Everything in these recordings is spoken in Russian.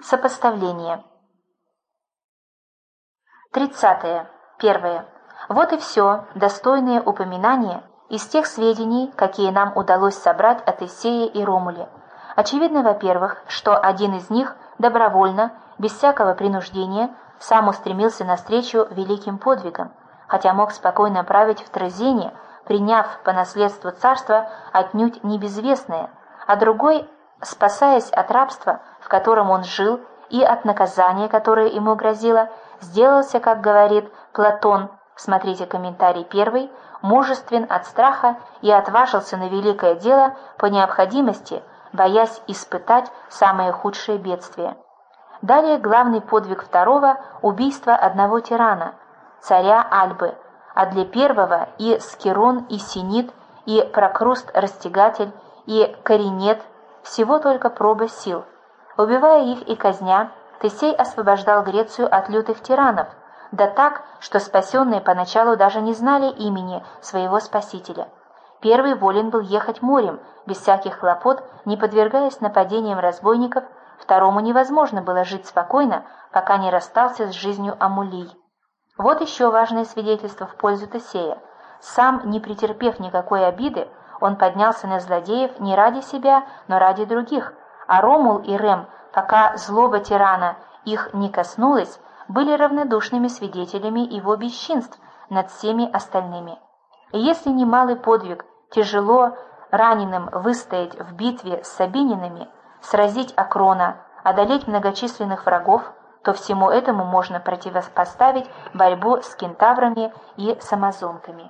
Сопоставление. 30. Первое. Вот и все достойные упоминания из тех сведений, какие нам удалось собрать о Тесее и Ромуле. Очевидно, во-первых, что один из них добровольно, без всякого принуждения, сам устремился навстречу великим подвигам, хотя мог спокойно править в Трезене, приняв по наследству царство отнюдь не безвестное, а другой, спасаясь от рабства, в котором он жил, и от наказания, которое ему грозило, сделался, как говорит Платон, смотрите комментарий 1, мужествен от страха и отважился на великое дело по необходимости, боясь испытать самые худшие бедствия. Далее главный подвиг второго – убийство одного тирана, царя Альбы, а для первого и Скирон, и Синит, и Прокруст-Растягатель, и Коринет – всего только проба сил. Убивая их и казня, Тесей освобождал Грецию от лютых тиранов, да так, что спасенные поначалу даже не знали имени своего спасителя. Первый волен был ехать морем, без всяких хлопот, не подвергаясь нападениям разбойников, второму невозможно было жить спокойно, пока не расстался с жизнью Амулий. Вот еще важное свидетельство в пользу Тесея. Сам, не претерпев никакой обиды, он поднялся на злодеев не ради себя, но ради других, а Ромул и Рем, пока злоба тирана их не коснулась, были равнодушными свидетелями его бесчинств над всеми остальными. И если немалый подвиг тяжело раненым выстоять в битве с сабининами, сразить Акрона, одолеть многочисленных врагов, то всему этому можно противопоставить борьбу с кентаврами и самозонками.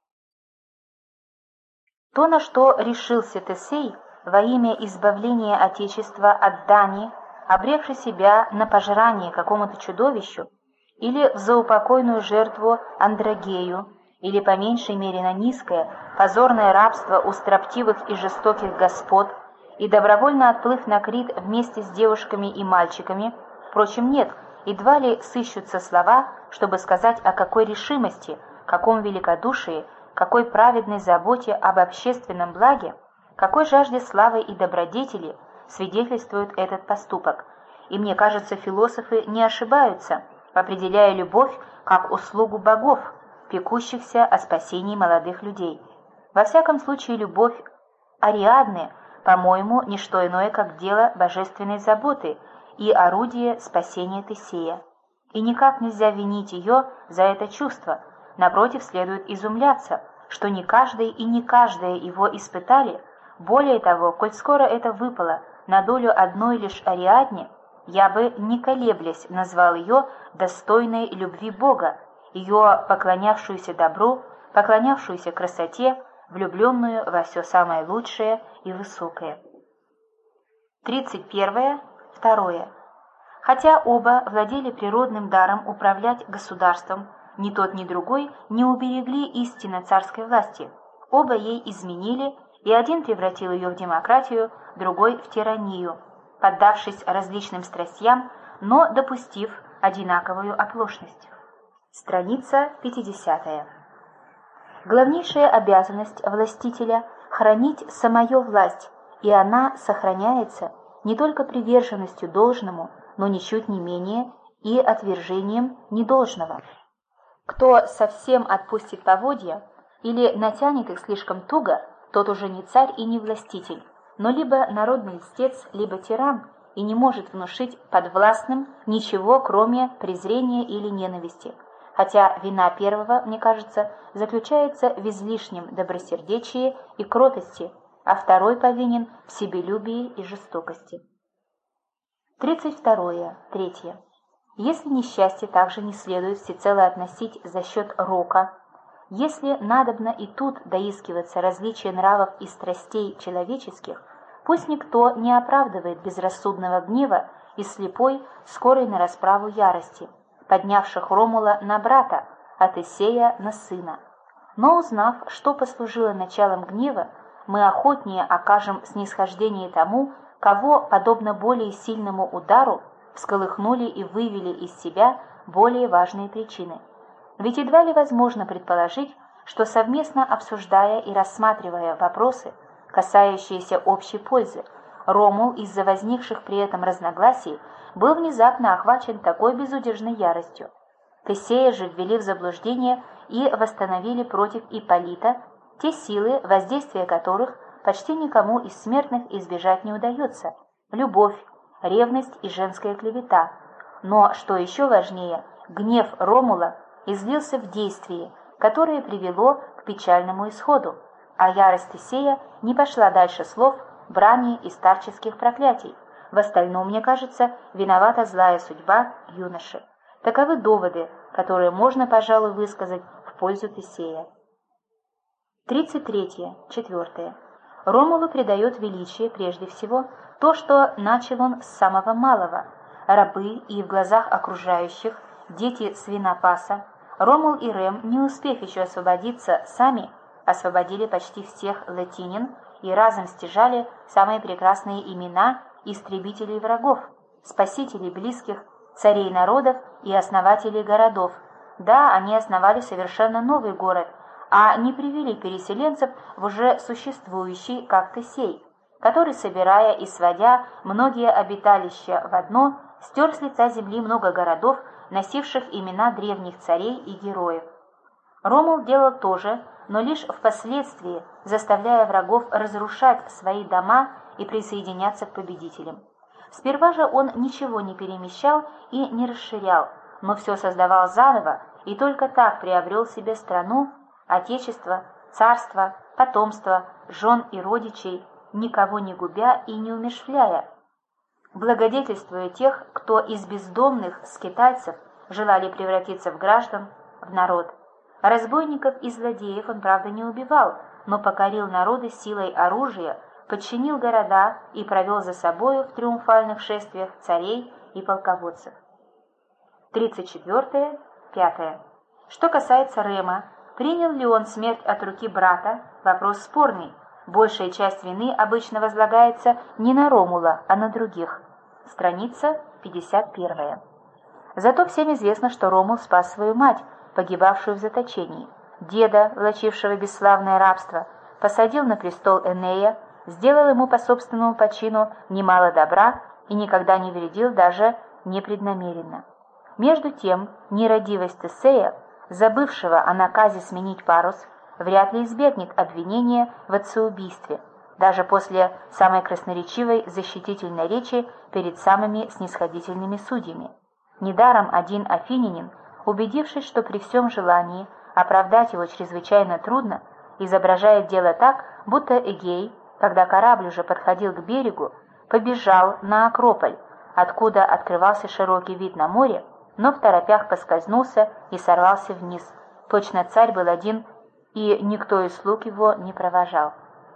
То, на что решился Тесей во имя избавления Отечества от дани, обрекши себя на пожрание какому-то чудовищу, или в заупокойную жертву Андрогею, или по меньшей мере на низкое, позорное рабство у строптивых и жестоких господ, и добровольно отплыв на Крит вместе с девушками и мальчиками, впрочем, нет, едва ли сыщутся слова, чтобы сказать о какой решимости, каком великодушии, какой праведной заботе об общественном благе, какой жажде славы и добродетели свидетельствует этот поступок. И мне кажется, философы не ошибаются, определяя любовь как услугу богов, пекущихся о спасении молодых людей. Во всяком случае, любовь Ариадны, по-моему, не что иное, как дело божественной заботы и орудие спасения Тесея. И никак нельзя винить ее за это чувство, напротив, следует изумляться, что не каждый и не каждая его испытали. Более того, коль скоро это выпало на долю одной лишь Ариадне, я бы, не колеблясь, назвал ее достойной любви Бога, ее поклонявшуюся добру, поклонявшуюся красоте, влюбленную во все самое лучшее и высокое. 31. Второе. Хотя оба владели природным даром управлять государством, ни тот, ни другой не уберегли истинно царской власти, оба ей изменили, и один превратил ее в демократию, другой в тиранию, поддавшись различным страстям, но допустив одинаковую оплошность. Страница 50. Главнейшая обязанность властителя – хранить самую власть, и она сохраняется не только приверженностью должному, но ничуть не менее и отвержением недолжного. Кто совсем отпустит поводья или натянет их слишком туго, тот уже не царь и не властитель, но либо народный льстец, либо тиран, и не может внушить подвластным ничего, кроме презрения или ненависти, хотя вина первого, мне кажется, заключается в излишнем добросердечии и кротости, а второй повинен в себелюбии и жестокости. 32. Третье. Если несчастье также не следует всецело относить за счет рока, если надобно и тут доискиваться различия нравов и страстей человеческих, пусть никто не оправдывает безрассудного гнева и слепой, скорой на расправу ярости, поднявших Ромула на брата, а Тесея на сына. Но узнав, что послужило началом гнева, мы охотнее окажем снисхождение тому, кого, подобно более сильному удару, всколыхнули и вывели из себя более важные причины. Ведь едва ли возможно предположить, что совместно обсуждая и рассматривая вопросы, касающиеся общей пользы, Ромул из-за возникших при этом разногласий был внезапно охвачен такой безудержной яростью. Тесея же ввели в заблуждение и восстановили против Ипполита те силы, воздействия которых почти никому из смертных избежать не удается – любовь, ревность и женская клевета. Но, что еще важнее, гнев Ромула излился в действии, которое привело к печальному исходу, а ярость Тесея не пошла дальше слов, брани и старческих проклятий. В остальном, мне кажется, виновата злая судьба юноши. Таковы доводы, которые можно, пожалуй, высказать в пользу Тесея. 33. 4. Ромулу придает величие прежде всего то, что начал он с самого малого. Рабы и в глазах окружающих дети свинопаса, Ромул и Рем, не успев еще освободиться сами, освободили почти всех латинин и разом стяжали самые прекрасные имена истребителей врагов, спасителей близких, царей народов и основателей городов. Да, они основали совершенно новый город, а не привели переселенцев в уже существующий, как Тесей, который, собирая и сводя многие обиталища в одно, стер с лица земли много городов, носивших имена древних царей и героев. Ромул делал то же, но лишь впоследствии, заставляя врагов разрушать свои дома и присоединяться к победителям. Сперва же он ничего не перемещал и не расширял, но все создавал заново и только так приобрел себе страну, отечество, царство, потомство, жен и родичей, никого не губя и не умерщвляя, благодетельствуя тех, кто из бездомных скитальцев желали превратиться в граждан, в народ. Разбойников и злодеев он, правда, не убивал, но покорил народы силой оружия, подчинил города и провел за собою в триумфальных шествиях царей и полководцев. 34. 5. Что касается Рема, принял ли он смерть от руки брата, вопрос спорный. Большая часть вины обычно возлагается не на Ромула, а на других. Страница 51. Зато всем известно, что Ромул спас свою мать, погибавшую в заточении, деда, влачившего бесславное рабство, посадил на престол Энея, сделал ему по собственному почину немало добра и никогда не вредил даже непреднамеренно. Между тем, нерадивость Тесея, забывшего о наказе сменить парус, вряд ли избегнет обвинения в отцеубийстве, даже после самой красноречивой защитительной речи перед самыми снисходительными судьями. Недаром один афинянин, убедившись, что при всем желании оправдать его чрезвычайно трудно, изображает дело так, будто Эгей, когда корабль уже подходил к берегу, побежал на Акрополь, откуда открывался широкий вид на море, но в торопях поскользнулся и сорвался вниз. Точно царь был один, и никто из слуг его не провожал.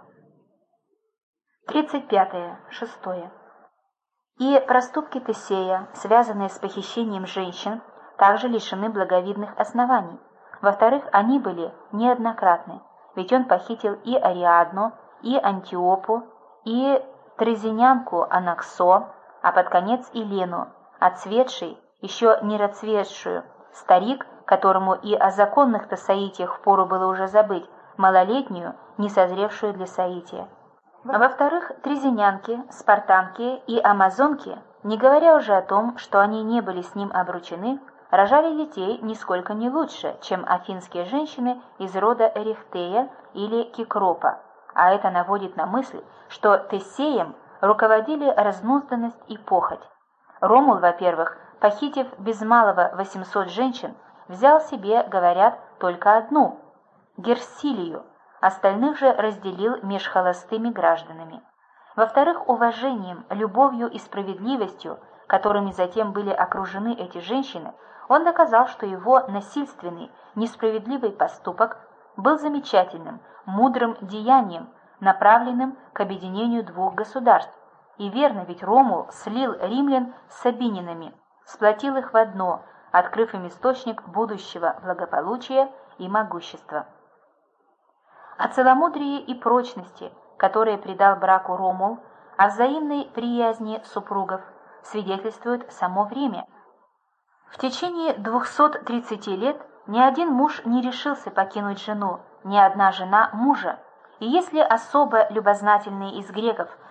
35. 6. И проступки Тесея, связанные с похищением женщин, также лишены благовидных оснований. Во-вторых, они были неоднократны, ведь он похитил и Ариадну, и Антиопу, и трезинянку Анаксо, а под конец и Лену, отцветший, еще не расцветшую, старик, которому и о законных-то соитиях впору было уже забыть, малолетнюю, не созревшую для соития. Во-вторых, трезинянки, спартанки и амазонки, не говоря уже о том, что они не были с ним обручены, рожали детей нисколько не лучше, чем афинские женщины из рода Эрихтея или Кикропа, а это наводит на мысль, что Тесеем руководили разнузданность и похоть. Ромул, во-первых, похитив без малого 800 женщин, взял себе, говорят, только одну – Герсилию, остальных же разделил меж холостыми гражданами. Во-вторых, уважением, любовью и справедливостью, которыми затем были окружены эти женщины, он доказал, что его насильственный, несправедливый поступок был замечательным, мудрым деянием, направленным к объединению двух государств. И верно, ведь Ромул слил римлян с сабининами, сплотил их в одно, открыв им источник будущего благополучия и могущества. О целомудрии и прочности, которые придал браку Ромул, о взаимной приязни супругов, свидетельствует само время. В течение 230 лет ни один муж не решился покинуть жену, ни одна жена мужа, и если особо любознательные из греков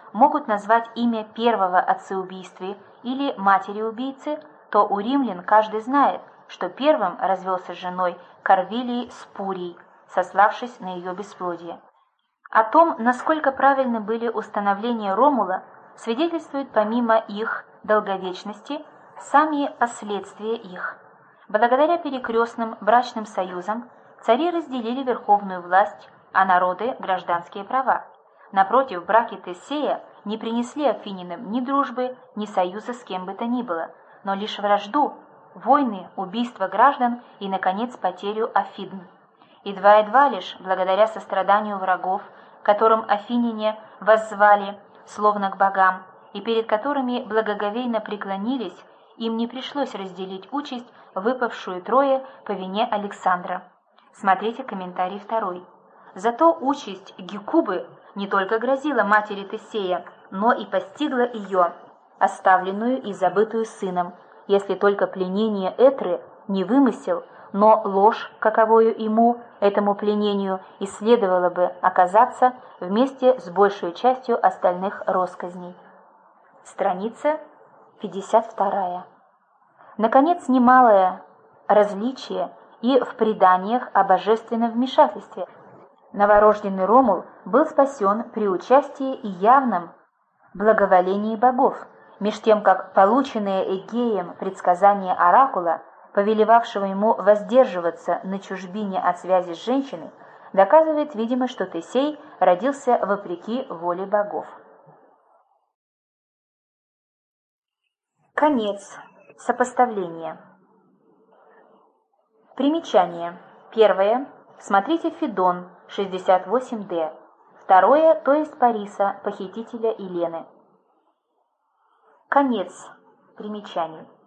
могут назвать имя первого о отцеубийстве или матери убийцы, то у римлян каждый знает, что первым развелся с женой Корвилией Спурий, сославшись на ее бесплодие. О том, насколько правильны были установления Ромула, свидетельствуют помимо их долговечности сами последствия их. Благодаря перекрестным брачным союзам цари разделили верховную власть, а народы – гражданские права. Напротив, браки Тесея не принесли афининам ни дружбы, ни союза с кем бы то ни было, но лишь вражду, войны, убийства граждан и, наконец, потерю Афин. Едва лишь благодаря состраданию врагов, которым афиняне воззвали, словно к богам, и перед которыми благоговейно преклонились, им не пришлось разделить участь, выпавшую Трое по вине Александра. Смотрите комментарий 2. Зато участь Гекубы не только грозила матери Тесея, но и постигла ее, оставленную и забытую сыном, если только пленение Этры не вымысел, но ложь, каковою ему, этому пленению, и следовало бы оказаться вместе с большей частью остальных россказней. Страница 52. Наконец, немалое различие и в преданиях о божественном вмешательстве. Новорожденный Ромул был спасен при участии и явном благоволении богов, меж тем как полученное Эгеем предсказание оракула, повелевавшего ему воздерживаться на чужбине от связи с женщиной, доказывает, видимо, что Тесей родился вопреки воле богов. Конец. Сопоставление. Примечание. Первое. Смотрите Федон, 68-д. Второе, то есть Париса, похитителя Елены. Конец примечаний.